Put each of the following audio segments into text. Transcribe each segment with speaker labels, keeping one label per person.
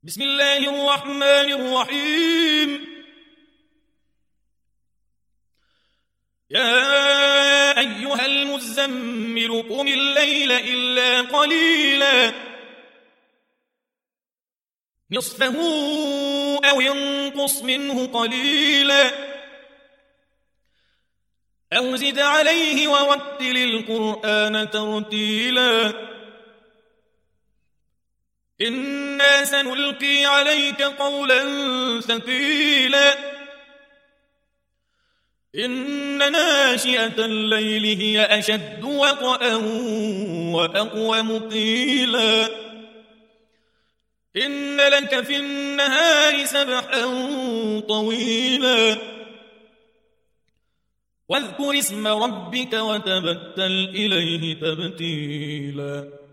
Speaker 1: بسم الله الرحمن الرحيم. يا أيها المزمل قم الليل إلا قليلا نصفه أو انقص منه قليلا أو زد عليه ورتل القرآن ترتيلا إنا سنلقي عليك قولا ثقيلا إن ناشئة الليل هي أشد وطئا وأقوم قيلا إن لك في النهار سبحا طويلا واذكر اسم ربك وتبتل إليه تبتيلا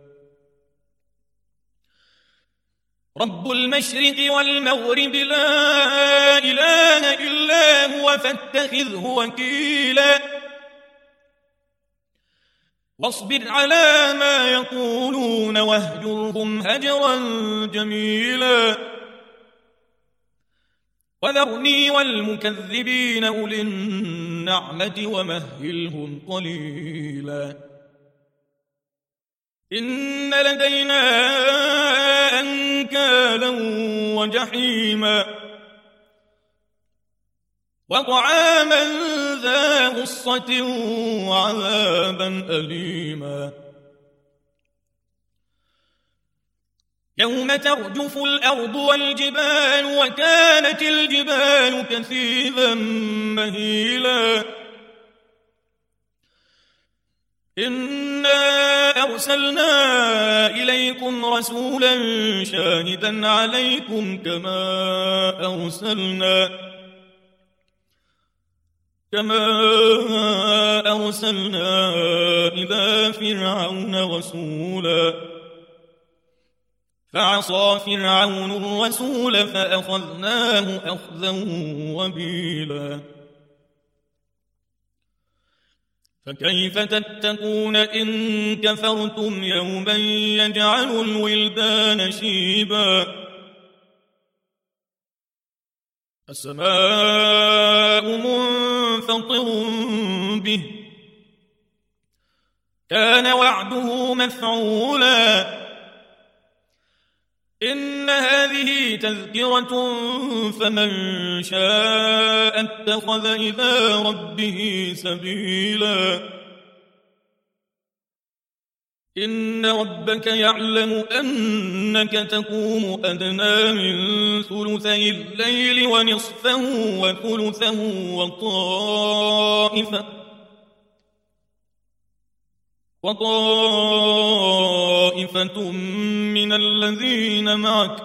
Speaker 1: رب المشرق والمغرب لا إله إلا هو فاتخذه وكيلا واصبر على ما يقولون واهجرهم هجرا جميلا وذرني والمكذبين أولي النعمة ومهلهم قليلا إن لدينا أنكالا وجحيما وطعاما ذا غصة وعذابا أليما يوم ترجف الأرض والجبال وكانت الجبال كثيبا مهيلا إنا أرسلنا إليكم رسولا شاهدا عليكم كما أرسلنا إلى فرعون رسولا فعصى فرعون الرسول فأخذناه أخذا وبيلا فكيف تتقون إن كفرتم يوما يجعل الولدان شيبا السماء منفطر به كان وعده مفعولا إن هذه تذكرة فمن شاء اتخذ إلى ربه سبيلا إن ربك يعلم أنك تقوم أدنى من ثلثي الليل ونصفه وثلثه وطائفة من الذين معك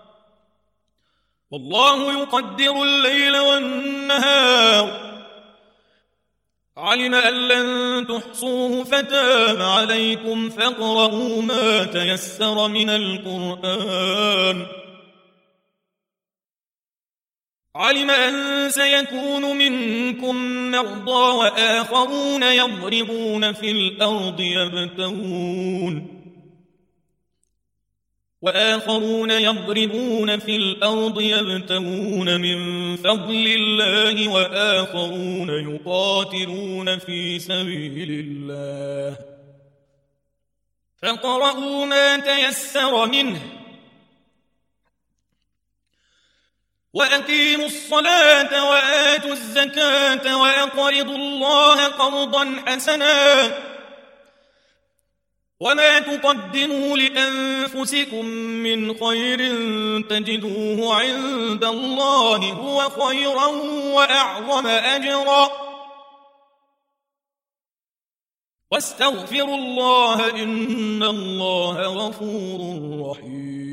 Speaker 1: والله يقدر الليل والنهار علم أن لن تحصوه فتاب عليكم فاقرؤوا ما تيسر من القرآن علم أن سيكون منكم مرضى وآخرون يضربون في الأرض يبتغون من فضل الله وآخرون يقاتلون في سبيل الله فاقرؤوا ما تيسر منه وأقيموا الصلاة وآتوا الزكاة وأقرضوا الله قرضا حسنا وما تقدموا لأنفسكم من خير تجدوه عند الله هو خيرا وأعظم أجرا واستغفروا الله إن الله غفور رحيم